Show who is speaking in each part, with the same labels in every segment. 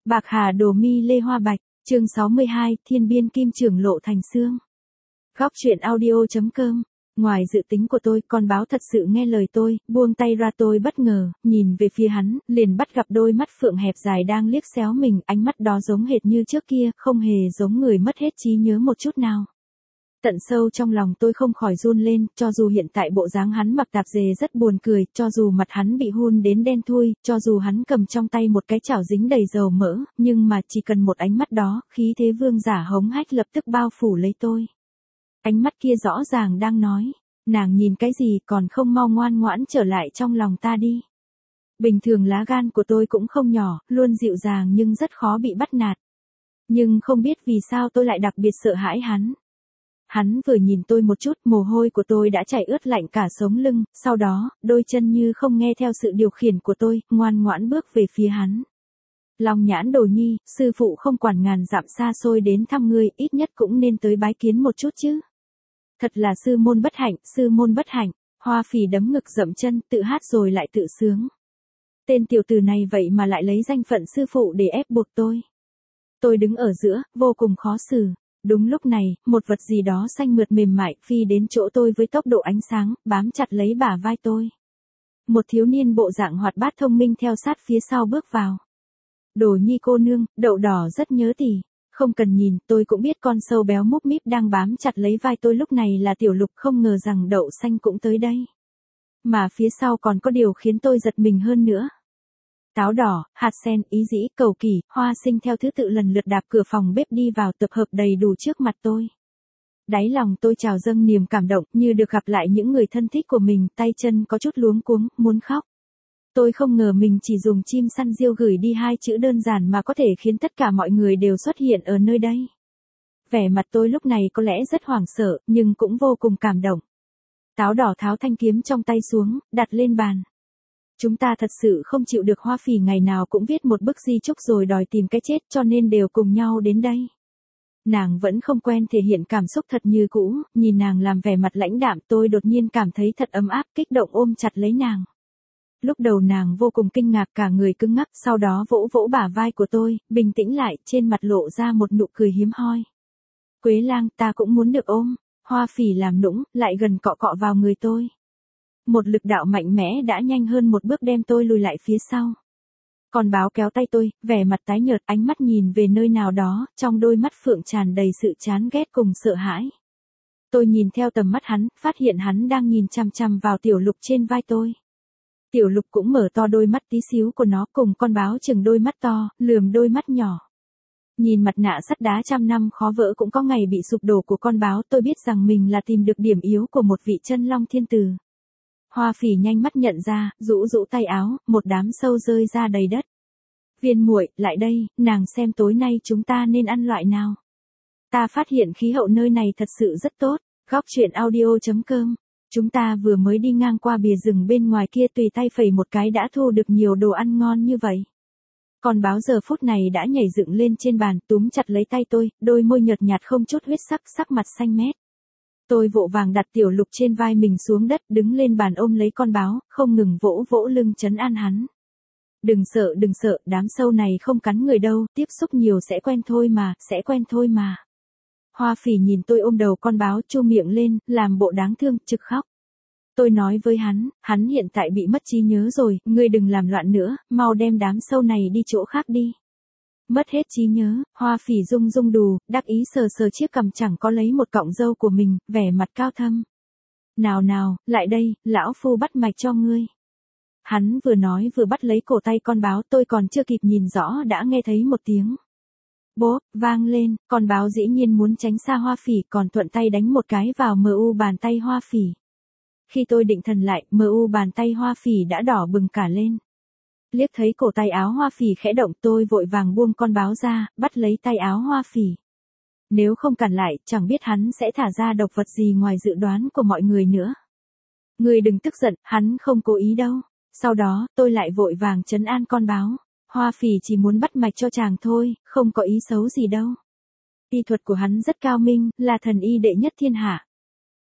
Speaker 1: Bạc Hà Đồ Mi Lê Hoa Bạch, chương 62, Thiên Biên Kim Trưởng Lộ Thành Xương. Góc truyện audio.com. Ngoài dự tính của tôi, con báo thật sự nghe lời tôi, buông tay ra. Tôi bất ngờ, nhìn về phía hắn, liền bắt gặp đôi mắt phượng hẹp dài đang liếc xéo mình, ánh mắt đó giống hệt như trước kia, không hề giống người mất hết trí nhớ một chút nào. Tận sâu trong lòng tôi không khỏi run lên, cho dù hiện tại bộ dáng hắn mặc tạp dề rất buồn cười, cho dù mặt hắn bị hun đến đen thui, cho dù hắn cầm trong tay một cái chảo dính đầy dầu mỡ, nhưng mà chỉ cần một ánh mắt đó, khí thế vương giả hống hách lập tức bao phủ lấy tôi. Ánh mắt kia rõ ràng đang nói, nàng nhìn cái gì còn không mau ngoan ngoãn trở lại trong lòng ta đi. Bình thường lá gan của tôi cũng không nhỏ, luôn dịu dàng nhưng rất khó bị bắt nạt. Nhưng không biết vì sao tôi lại đặc biệt sợ hãi hắn. Hắn vừa nhìn tôi một chút, mồ hôi của tôi đã chảy ướt lạnh cả sống lưng, sau đó, đôi chân như không nghe theo sự điều khiển của tôi, ngoan ngoãn bước về phía hắn. Long Nhãn Đồ Nhi, sư phụ không quản ngàn dặm xa xôi đến thăm ngươi, ít nhất cũng nên tới bái kiến một chút chứ. Thật là sư môn bất hạnh, sư môn bất hạnh. Hoa Phỉ đấm ngực dậm chân, tự hát rồi lại tự sướng. Tên tiểu tử này vậy mà lại lấy danh phận sư phụ để ép buộc tôi. Tôi đứng ở giữa, vô cùng khó xử. Đúng lúc này, một vật gì đó xanh mượt mềm mại phi đến chỗ tôi với tốc độ ánh sáng, bám chặt lấy bả vai tôi. Một thiếu niên bộ dạng hoạt bát thông minh theo sát phía sau bước vào. Đồ Nhi cô nương, đậu đỏ rất nhớ tỷ. Không cần nhìn, tôi cũng biết con sâu béo múp míp đang bám chặt lấy vai tôi lúc này là Tiểu Lục, không ngờ rằng đậu xanh cũng tới đây. Mà phía sau còn có điều khiến tôi giật mình hơn nữa. Táo đỏ, hạt sen, ý dĩ, cầu kỳ, hoa sinh theo thứ tự lần lượt đạp cửa phòng bếp đi vào tập hợp đầy đủ trước mặt tôi. Đáy lòng tôi trào dâng niềm cảm động như được gặp lại những người thân thích của mình, tay chân có chút luống cuống, muốn khóc. Tôi không ngờ mình chỉ dùng chim săn diêu gửi đi 2 chữ đơn giản mà có thể khiến tất cả mọi người đều xuất hiện ở nơi đây. Vẻ mặt tôi lúc này có lẽ rất hoảng sợ, nhưng cũng vô cùng cảm động. Táo đỏ tháo thanh kiếm trong tay xuống, đặt lên bàn. Chúng ta thật sự không chịu được Hoa Phỉ ngày nào cũng viết một bức di chúc rồi đòi tìm cái chết, cho nên đều cùng nhau đến đây. Nàng vẫn không quen thể hiện cảm xúc thật như cũ, nhìn nàng làm vẻ mặt lãnh đạm, tôi đột nhiên cảm thấy thật ấm áp, kích động ôm chặt lấy nàng. Lúc đầu nàng vô cùng kinh ngạc, cả người cứng ngắc, sau đó vỗ vỗ bả vai của tôi, bình tĩnh lại, trên mặt lộ ra một nụ cười hiếm hoi. Quế Lang, ta cũng muốn được ôm. Hoa Phỉ làm nũng, lại gần cọ cọ vào người tôi. Một lực đạo mạnh mẽ đã nhanh hơn một bước đem tôi lùi lại phía sau. Con báo kéo tay tôi, vẻ mặt tái nhợt, ánh mắt nhìn về nơi nào đó, trong đôi mắt phượng tràn đầy sự chán ghét cùng sợ hãi. Tôi nhìn theo tầm mắt hắn, phát hiện hắn đang nhìn chằm chằm vào Tiểu Lục trên vai tôi. Tiểu Lục cũng mở to đôi mắt tí xíu của nó, cùng con báo chừng đôi mắt to, lườm đôi mắt nhỏ. Nhìn mặt nạ sắt đá trăm năm khó vỡ cũng có ngày bị sụp đổ của con báo, tôi biết rằng mình là tìm được điểm yếu của một vị chân long thiên tử. Hoa Phỉ nhanh mắt nhận ra, rũ rũ tay áo, một đám sâu rơi ra đầy đất. Viên muội, lại đây, nàng xem tối nay chúng ta nên ăn loại nào. Ta phát hiện khí hậu nơi này thật sự rất tốt. Góc truyện audio.com. Chúng ta vừa mới đi ngang qua bìa rừng bên ngoài kia, tùy tay phẩy một cái đã thu được nhiều đồ ăn ngon như vậy. Con báo giờ phút này đã nhảy dựng lên trên bàn, túm chặt lấy tay tôi, đôi môi nhợt nhạt không chút huyết sắc, sắc mặt xanh mét. Tôi vội vàng đặt Tiểu Lục trên vai mình xuống đất, đứng lên bàn ôm lấy con báo, không ngừng vỗ vỗ lưng trấn an hắn. Đừng sợ, đám sâu này không cắn người đâu, tiếp xúc nhiều sẽ quen thôi mà. Hoa Phỉ nhìn tôi ôm đầu con báo, chu miệng lên, làm bộ đáng thương, trực khóc. Tôi nói với hắn hiện tại bị mất trí nhớ rồi, ngươi đừng làm loạn nữa, mau đem đám sâu này đi chỗ khác đi. Mất hết trí nhớ, Hoa Phỉ rung rung đù, đắc ý sờ sờ chiếc cằm chẳng có lấy một cọng râu của mình, vẻ mặt cao thâm. Nào, lại đây, lão phu bắt mạch cho ngươi. Hắn vừa nói vừa bắt lấy cổ tay con báo, tôi còn chưa kịp nhìn rõ đã nghe thấy một tiếng bốp vang lên, con báo dĩ nhiên muốn tránh xa Hoa Phỉ, còn thuận tay đánh một cái vào mu bàn tay Hoa Phỉ. Khi tôi định thần lại, mu bàn tay Hoa Phỉ đã đỏ bừng cả lên. Liếc thấy cổ tay áo Hoa Phỉ khẽ động, tôi vội vàng buông con báo ra, bắt lấy tay áo Hoa Phỉ. Nếu không cản lại, chẳng biết hắn sẽ thả ra độc vật gì ngoài dự đoán của mọi người nữa. Ngươi đừng tức giận, hắn không cố ý đâu. Sau đó, tôi lại vội vàng trấn an con báo. Hoa Phỉ chỉ muốn bắt mạch cho chàng thôi, không có ý xấu gì đâu. Y thuật của hắn rất cao minh, là thần y đệ nhất thiên hạ.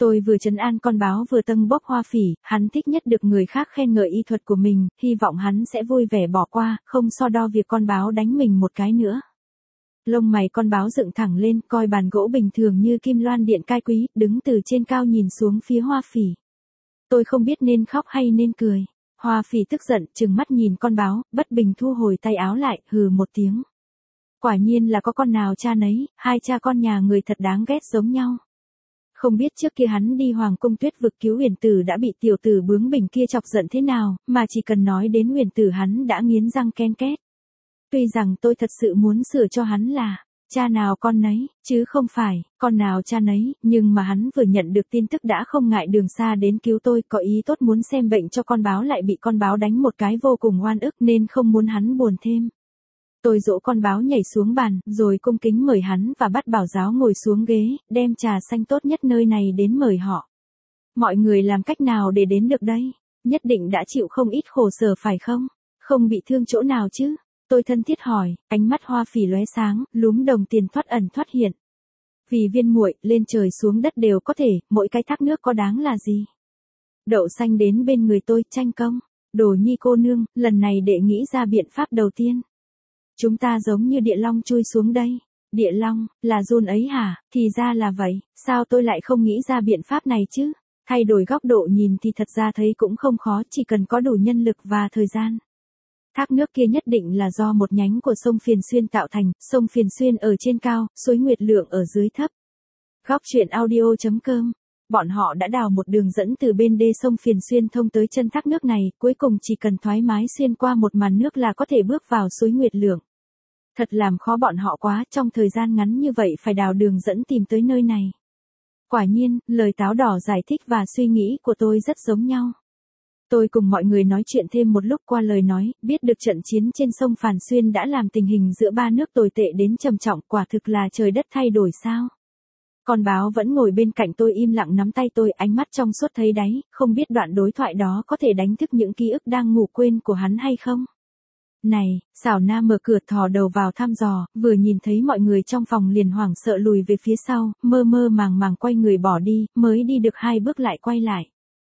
Speaker 1: Tôi vừa trấn an con báo vừa tâng bốc Hoa Phỉ, hắn thích nhất được người khác khen ngợi y thuật của mình, hy vọng hắn sẽ vui vẻ bỏ qua, không so đo việc con báo đánh mình một cái nữa. Lông mày con báo dựng thẳng lên, coi bàn gỗ bình thường như kim loan điện cai quý, đứng từ trên cao nhìn xuống phía Hoa Phỉ. Tôi không biết nên khóc hay nên cười. Hoa Phỉ tức giận, trừng mắt nhìn con báo, bất bình thu hồi tay áo lại, hừ một tiếng. Quả nhiên là có con nào cha nấy, hai cha con nhà người thật đáng ghét giống nhau. Không biết trước kia hắn đi Hoàng cung Tuyết vực cứu Huyền Tử đã bị tiểu tử bướng bỉnh kia chọc giận thế nào, mà chỉ cần nói đến Huyền Tử hắn đã nghiến răng ken két. Tuy rằng tôi thật sự muốn sửa cho hắn là, cha nào con nấy, chứ không phải, con nào cha nấy, nhưng mà hắn vừa nhận được tin tức đã không ngại đường xa đến cứu tôi, có ý tốt muốn xem bệnh cho con báo lại bị con báo đánh một cái vô cùng oan ức nên không muốn hắn buồn thêm. Tôi dỗ con báo nhảy xuống bàn, rồi cung kính mời hắn và bắt Bảo Giáo ngồi xuống ghế, đem trà xanh tốt nhất nơi này đến mời họ. Mọi người làm cách nào để đến được đây? Nhất định đã chịu không ít khổ sở phải không? Không bị thương chỗ nào chứ? Tôi thân thiết hỏi, ánh mắt Hoa Phỉ lóe sáng, lúm đồng tiền thoát ẩn thoát hiện. Vì viên muội, lên trời xuống đất đều có thể, mỗi cái thác nước có đáng là gì? Đậu xanh đến bên người tôi, tranh công. Đồ Nhi cô nương, lần này đệ nghĩ ra biện pháp đầu tiên. Chúng ta giống như địa long chui xuống đây. Địa long, là run ấy hả? Thì ra là vậy, sao tôi lại không nghĩ ra biện pháp này chứ? Thay đổi góc độ nhìn thì thật ra thấy cũng không khó, chỉ cần có đủ nhân lực và thời gian. Thác nước kia nhất định là do một nhánh của sông Phiền Xuyên tạo thành, sông Phiền Xuyên ở trên cao, suối Nguyệt Lượng ở dưới thấp. Góc truyện audio.com. Bọn họ đã đào một đường dẫn từ bên đê sông Phiền Xuyên thông tới chân thác nước này, cuối cùng chỉ cần thoải mái xuyên qua một màn nước là có thể bước vào suối Nguyệt Lượng. Thật làm khó bọn họ quá, trong thời gian ngắn như vậy phải đào đường dẫn tìm tới nơi này. Quả nhiên, lời táo đỏ giải thích và suy nghĩ của tôi rất giống nhau. Tôi cùng mọi người nói chuyện thêm một lúc qua lời nói, biết được trận chiến trên sông Phàn Xuyên đã làm tình hình giữa ba nước tồi tệ đến trầm trọng, quả thực là trời đất thay đổi sao. Con báo vẫn ngồi bên cạnh tôi im lặng nắm tay tôi, ánh mắt trong suốt thấy đáy, không biết đoạn đối thoại đó có thể đánh thức những ký ức đang ngủ quên của hắn hay không. Này, Xảo Na mở cửa thò đầu vào thăm dò, vừa nhìn thấy mọi người trong phòng liền hoảng sợ lùi về phía sau, mơ mơ màng màng quay người bỏ đi, mới đi được 2 bước lại quay lại.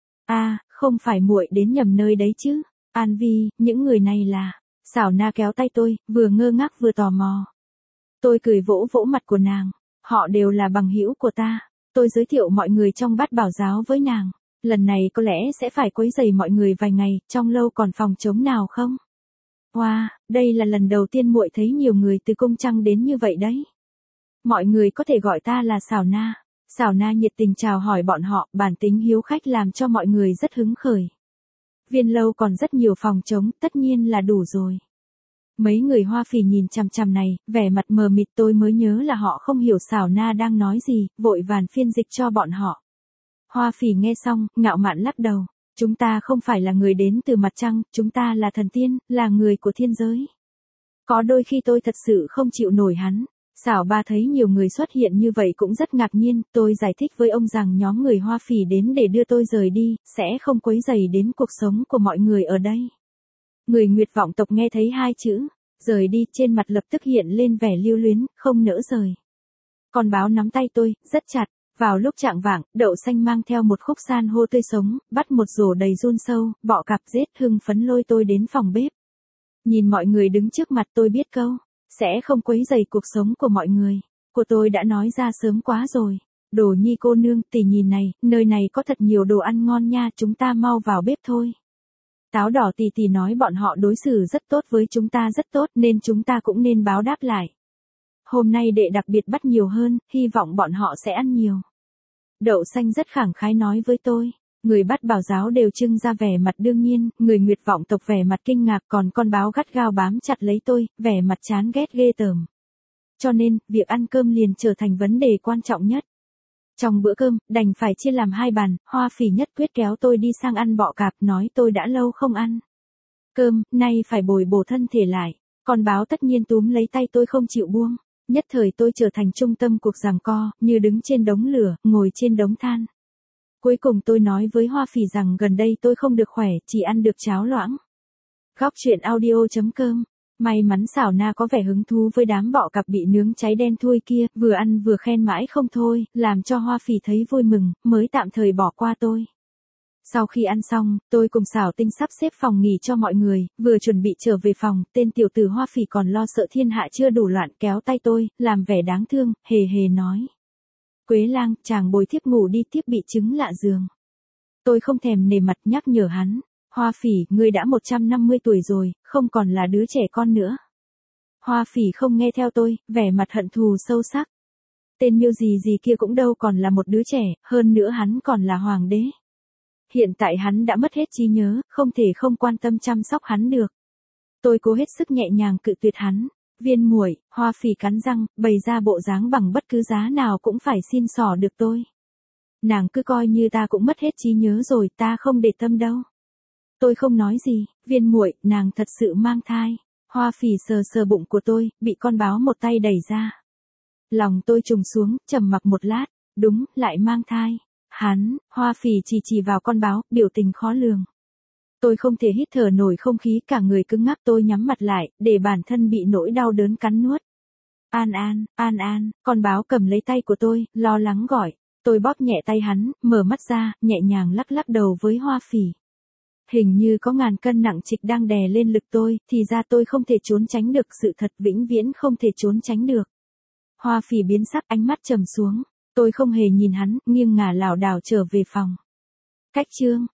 Speaker 1: Không phải muội đến nhầm nơi đấy chứ? An Vi, những người này là... Xảo Na kéo tay tôi, vừa ngơ ngác vừa tò mò. Tôi cười vỗ vỗ mặt của nàng. Họ đều là bằng hữu của ta. Tôi giới thiệu mọi người trong Bát Bảo Giáo với nàng. Lần này có lẽ sẽ phải quấy rầy mọi người vài ngày, trong lâu còn phòng trống nào không? Wow, đây là lần đầu tiên muội thấy nhiều người từ cung trăng đến như vậy đấy. Mọi người có thể gọi ta là Xảo Na. Xảo Na nhiệt tình chào hỏi bọn họ, bản tính hiếu khách làm cho mọi người rất hứng khởi. Viên lâu còn rất nhiều phòng trống, tất nhiên là đủ rồi. Mấy người Hoa Phỉ nhìn chằm chằm này, vẻ mặt mờ mịt, tôi mới nhớ là họ không hiểu Xảo Na đang nói gì, vội vàng phiên dịch cho bọn họ. Hoa Phỉ nghe xong, ngạo mạn lắc đầu. Chúng ta không phải là người đến từ mặt trăng, chúng ta là thần tiên, là người của thiên giới. Có đôi khi tôi thật sự không chịu nổi hắn. Xảo Ba thấy nhiều người xuất hiện như vậy cũng rất ngạc nhiên, tôi giải thích với ông rằng nhóm người Hoa Phỉ đến để đưa tôi rời đi, sẽ không quấy rầy đến cuộc sống của mọi người ở đây. Người Nguyệt vọng tộc nghe thấy 2 chữ, rời đi, trên mặt lập tức hiện lên vẻ lưu luyến, không nỡ rời. Con báo nắm tay tôi, rất chặt. Vào lúc chạng vạng, Đậu Xanh mang theo một khúc san hô tươi sống, bắt một rổ đầy giun sâu, bọ cạp rết, hưng phấn lôi tôi đến phòng bếp. Nhìn mọi người đứng trước mặt tôi biết câu, sẽ không quấy rầy cuộc sống của mọi người. Của tôi đã nói ra sớm quá rồi. Đồ Nhi cô nương, tỷ nhìn này, nơi này có thật nhiều đồ ăn ngon nha, chúng ta mau vào bếp thôi. Táo đỏ tỷ nói bọn họ đối xử rất tốt với chúng ta rất tốt nên chúng ta cũng nên báo đáp lại. Hôm nay đệ đặc biệt bắt nhiều hơn, hy vọng bọn họ sẽ ăn nhiều. Đậu Xanh rất khẳng khái nói với tôi. Người Bát Bảo Giáo đều trưng ra vẻ mặt đương nhiên, người Nguyệt vọng tộc vẻ mặt kinh ngạc, còn con báo gắt gao bám chặt lấy tôi, vẻ mặt chán ghét ghê tởm. Cho nên, việc ăn cơm liền trở thành vấn đề quan trọng nhất. Trong bữa cơm, đành phải chia làm 2 bàn, Hoa Phỉ nhất quyết kéo tôi đi sang ăn bọ cạp, nói tôi đã lâu không ăn cơm, nay phải bồi bổ thân thể lại. Con báo tất nhiên túm lấy tay tôi không chịu buông. Nhất thời tôi trở thành trung tâm cuộc giằng co, như đứng trên đống lửa, ngồi trên đống than. Cuối cùng tôi nói với Hoa Phỉ rằng gần đây tôi không được khỏe, chỉ ăn được cháo loãng. Góc truyện audio.com May mắn xảo na có vẻ hứng thú với đám bọ cạp bị nướng cháy đen thui kia, vừa ăn vừa khen mãi không thôi, làm cho Hoa Phỉ thấy vui mừng, mới tạm thời bỏ qua tôi. Sau khi ăn xong, tôi cùng xảo tinh sắp xếp phòng nghỉ cho mọi người, vừa chuẩn bị trở về phòng, tên tiểu tử Hoa Phỉ còn lo sợ thiên hạ chưa đủ loạn kéo tay tôi, làm vẻ đáng thương, hề hề nói. Quế Lang, chàng bồi thiếp ngủ đi, thiếp bị chứng lạ giường. Tôi không thèm nể mặt nhắc nhở hắn. Hoa Phỉ, ngươi đã 150 tuổi rồi, không còn là đứa trẻ con nữa. Hoa Phỉ không nghe theo tôi, vẻ mặt hận thù sâu sắc. Tên miêu gì gì kia cũng đâu còn là một đứa trẻ, hơn nữa hắn còn là hoàng đế. Hiện tại hắn đã mất hết trí nhớ, không thể không quan tâm chăm sóc hắn được. Tôi cố hết sức nhẹ nhàng cự tuyệt hắn. Viên muội, Hoa Phỉ cắn răng, bày ra bộ dáng bằng bất cứ giá nào cũng phải xin xỏ được tôi. Nàng cứ coi như ta cũng mất hết trí nhớ rồi, ta không để tâm đâu. Tôi không nói gì, viên muội, nàng thật sự mang thai. Hoa Phỉ sờ sờ bụng của tôi, bị con báo một tay đẩy ra. Lòng tôi trùng xuống, trầm mặc một lát, đúng, lại mang thai. Hoa Phỉ chỉ vào con báo, biểu tình khó lường. Tôi không thể hít thở nổi không khí, cả người cứng ngắc, tôi nhắm mặt lại, để bản thân bị nỗi đau đớn cắn nuốt. An, con báo cầm lấy tay của tôi, lo lắng gọi. Tôi bóp nhẹ tay hắn, mở mắt ra, nhẹ nhàng lắc lắc đầu với Hoa Phỉ. Hình như có ngàn cân nặng trịch đang đè lên lực tôi, thì ra tôi không thể trốn tránh được, sự thật vĩnh viễn không thể trốn tránh được. Hoa Phỉ biến sắc, ánh mắt trầm xuống. Tôi không hề nhìn hắn, nghiêng ngả lảo đảo trở về phòng. Cách chương